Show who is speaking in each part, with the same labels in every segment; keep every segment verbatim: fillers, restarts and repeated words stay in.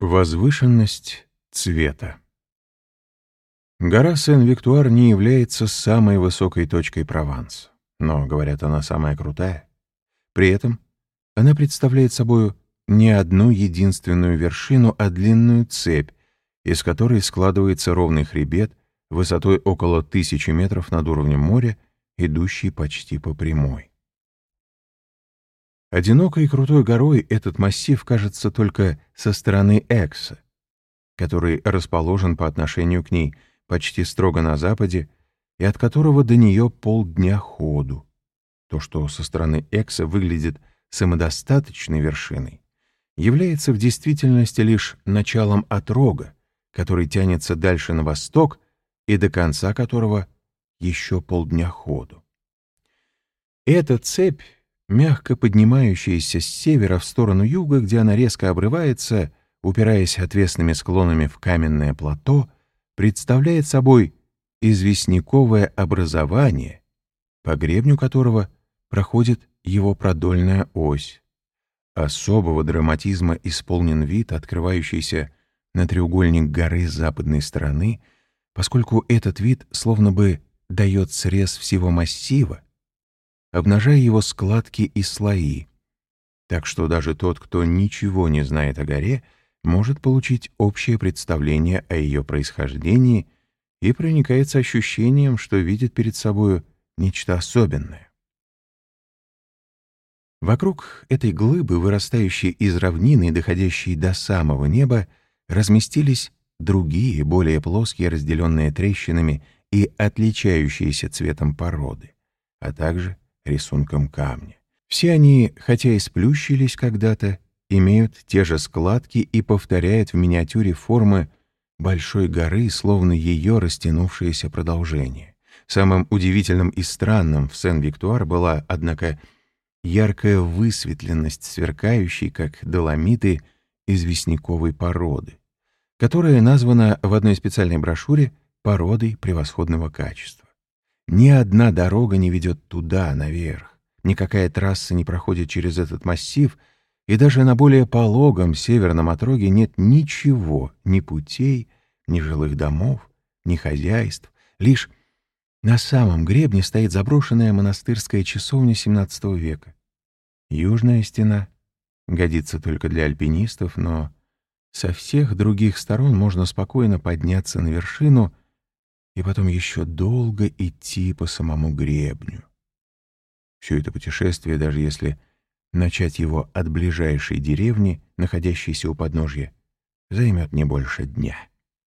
Speaker 1: Возвышенность цвета. Гора Сен-Виктуар не является самой высокой точкой Прованса, но, говорят, она самая крутая. При этом она представляет собою не одну единственную вершину, а длинную цепь, из которой складывается ровный хребет высотой около тысячи метров над уровнем моря, идущий почти по прямой. Одинокой и крутой горой этот массив кажется только со стороны Экса, который расположен по отношению к ней почти строго на западе и от которого до нее полдня ходу. То, что со стороны Экса выглядит самодостаточной вершиной, является в действительности лишь началом отрога, который тянется дальше на восток и до конца которого еще полдня ходу. Эта цепь, мягко поднимающаяся с севера в сторону юга, где она резко обрывается, упираясь отвесными склонами в каменное плато, представляет собой известняковое образование, по гребню которого проходит его продольная ось. Особого драматизма исполнен вид, открывающийся на треугольник горы с западной стороны, поскольку этот вид словно бы дает срез всего массива, обнажая его складки и слои, так что даже тот, кто ничего не знает о горе, может получить общее представление о ее происхождении и проникается ощущением, что видит перед собою нечто особенное. Вокруг этой глыбы, вырастающей из равнины и доходящей до самого неба, разместились другие, более плоские, разделенные трещинами и отличающиеся цветом породы, а также рисунком камня. Все они, хотя и сплющились когда-то, имеют те же складки и повторяют в миниатюре формы большой горы, словно ее растянувшееся продолжение. Самым удивительным и странным в Сен-Виктуар была, однако, яркая высветленность, сверкающей, как доломиты, известняковой породы, которая названа в одной специальной брошюре породой превосходного качества. Ни одна дорога не ведет туда, наверх, никакая трасса не проходит через этот массив, и даже на более пологом северном отроге нет ничего, ни путей, ни жилых домов, ни хозяйств. Лишь на самом гребне стоит заброшенная монастырская часовня семнадцатого века. Южная стена годится только для альпинистов, но со всех других сторон можно спокойно подняться на вершину и потом еще долго идти по самому гребню. Все это путешествие, даже если начать его от ближайшей деревни, находящейся у подножья, займет не больше дня.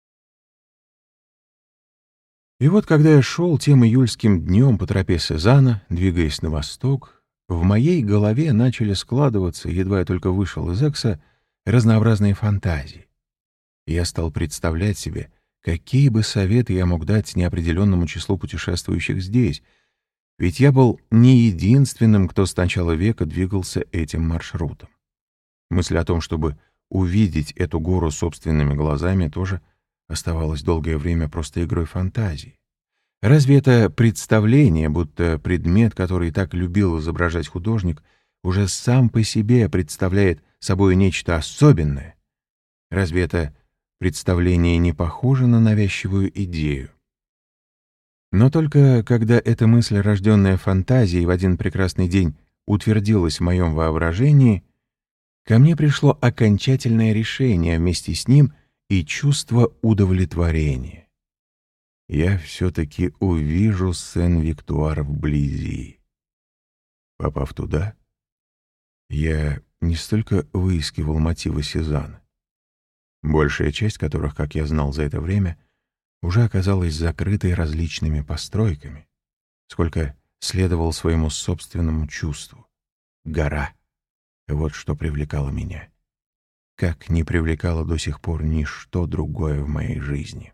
Speaker 1: И вот, когда я шел тем июльским днем по тропе Сезанна, двигаясь на восток, в моей голове начали складываться, едва я только вышел из Экса, разнообразные фантазии. Я стал представлять себе, какие бы советы я мог дать неопределенному числу путешествующих здесь, ведь я был не единственным, кто с начала века двигался этим маршрутом. Мысль о том, чтобы увидеть эту гору собственными глазами, тоже оставалась долгое время просто игрой фантазии. Разве это представление, будто предмет, который так любил изображать художник, уже сам по себе представляет собой нечто особенное? Разве это представление не похоже на навязчивую идею? Но только когда эта мысль, рожденная фантазией, в один прекрасный день утвердилась в моем воображении, ко мне пришло окончательное решение, вместе с ним и чувство удовлетворения. Я все-таки увижу Сен-Виктуар вблизи. Попав туда, я не столько выискивал мотивы Сезанна, большая часть которых, как я знал за это время, уже оказалась закрытой различными постройками, сколько следовал своему собственному чувству. Гора — вот что привлекало меня, как не привлекало до сих пор ничто другое в моей жизни.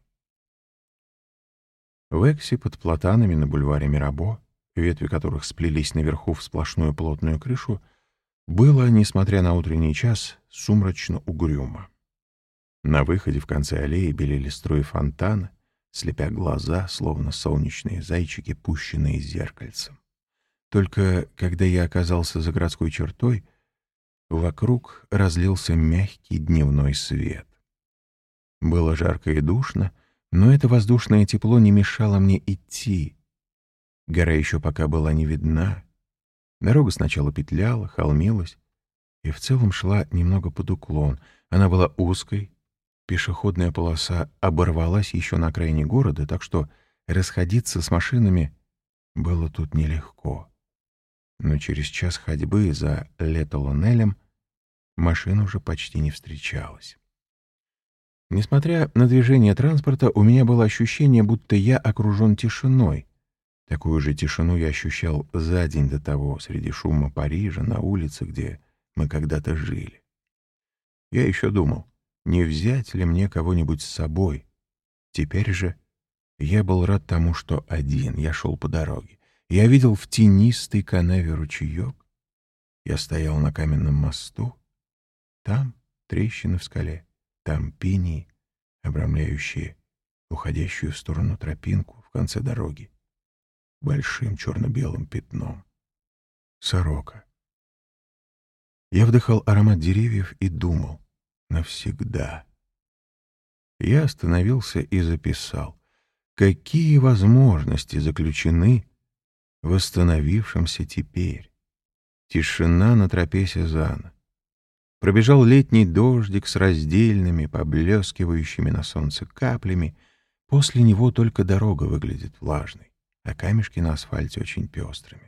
Speaker 1: В Эксе под платанами на бульваре Мирабо, ветви которых сплелись наверху в сплошную плотную крышу, было, несмотря на утренний час, сумрачно угрюмо. На выходе в конце аллеи белели струи фонтана, слепя глаза, словно солнечные зайчики, пущенные зеркальцем. Только когда я оказался за городской чертой, вокруг разлился мягкий дневной свет. Было жарко и душно, но это воздушное тепло не мешало мне идти. Гора еще пока была не видна. Дорога сначала петляла, холмилась и в целом шла немного под уклон. Она была узкой, пешеходная полоса оборвалась еще на окраине города, так что расходиться с машинами было тут нелегко. Но через час ходьбы за Ле-Толонелем машин уже почти не встречалось. Несмотря на движение транспорта, у меня было ощущение, будто я окружен тишиной. Такую же тишину я ощущал за день до того, среди шума Парижа, на улице, где мы когда-то жили. Я еще думал, не взять ли мне кого-нибудь с собой. Теперь же я был рад тому, что один. Я шел по дороге. Я видел в тенистой канаве ручеек. Я стоял на каменном мосту. Там трещины в скале, там пинии, обрамляющие уходящую в сторону тропинку в конце дороги большим черно-белым пятном. Сорока. Я вдыхал аромат деревьев и думал: навсегда. Я остановился и записал, какие возможности заключены в восстановившемся теперь. Тишина на тропе Сезанна. Пробежал летний дождик с раздельными, поблескивающими на солнце каплями. После него только дорога выглядит влажной, а камешки на асфальте очень пестрыми.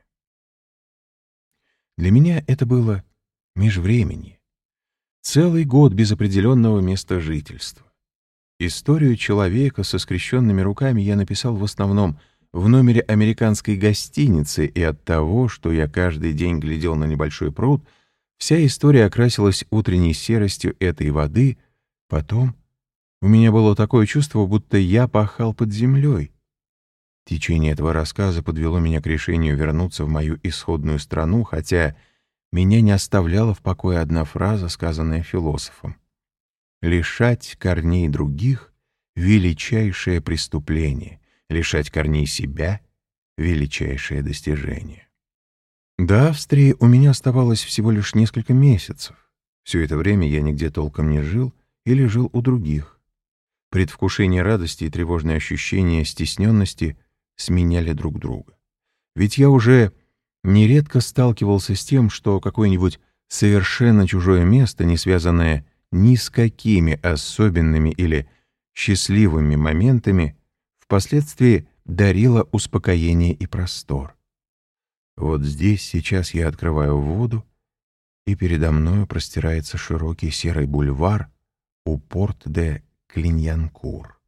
Speaker 1: Для меня это было межвременье. Целый год без определенного места жительства. Историю человека со скрещенными руками я написал в основном в номере американской гостиницы, и от того, что я каждый день глядел на небольшой пруд, вся история окрасилась утренней серостью этой воды. Потом у меня было такое чувство, будто я пахал под землей. Течение этого рассказа подвело меня к решению вернуться в мою исходную страну, хотя меня не оставляла в покое одна фраза, сказанная философом: «Лишать корней других — величайшее преступление, лишать корней себя — величайшее достижение». До Австрии у меня оставалось всего лишь несколько месяцев. Все это время я нигде толком не жил или жил у других. Предвкушение радости и тревожное ощущение стесненности сменяли друг друга. Ведь я уже нередко сталкивался с тем, что какое-нибудь совершенно чужое место, не связанное ни с какими особенными или счастливыми моментами, впоследствии дарило успокоение и простор. Вот здесь сейчас я открываю воду, и передо мною простирается широкий серый бульвар у Порт-де-Клиньянкур.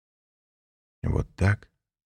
Speaker 1: Вот так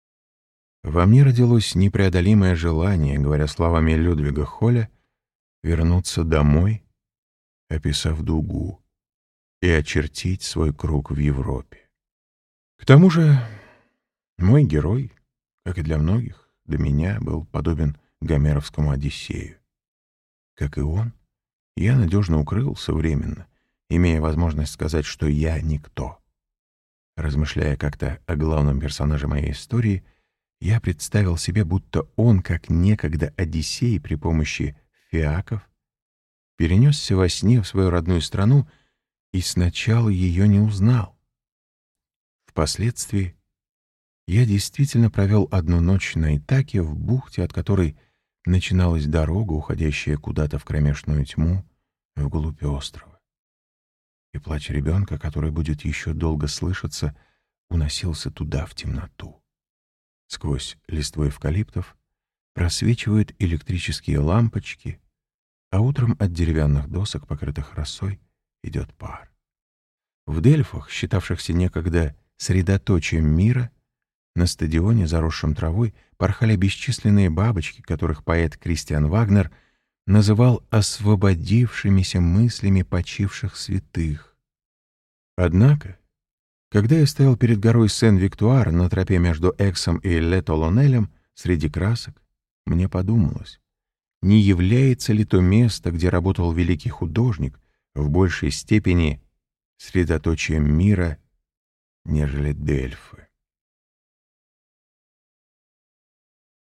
Speaker 1: во мне родилось непреодолимое желание, говоря словами Людвига Холля, вернуться домой, описав дугу, и очертить свой круг в Европе. К тому же мой герой, как и для многих, до меня был подобен гомеровскому Одиссею. Как и он, я надежно укрылся временно, имея возможность сказать, что я никто. Размышляя как-то о главном персонаже моей истории, я представил себе, будто он, как некогда Одиссей при помощи фиаков, перенесся во сне в свою родную страну и сначала ее не узнал. Впоследствии я действительно провел одну ночь на Итаке, в бухте, от которой начиналась дорога, уходящая куда-то в кромешную тьму, вглубь острова. И плач ребенка, который будет еще долго слышаться, уносился туда, в темноту. Сквозь листву эвкалиптов просвечивают электрические лампочки, а утром от деревянных досок, покрытых росой, идет пар. В Дельфах, считавшихся некогда средоточием мира, на стадионе, заросшем травой, порхали бесчисленные бабочки, которых поэт Кристиан Вагнер называл освободившимися мыслями почивших святых. Однако, когда я стоял перед горой Сен-Виктуар на тропе между Эксом и Ле-Толонелем среди красок, мне подумалось, не является ли то место, где работал великий художник, в большей степени средоточием мира, нежели Дельфы.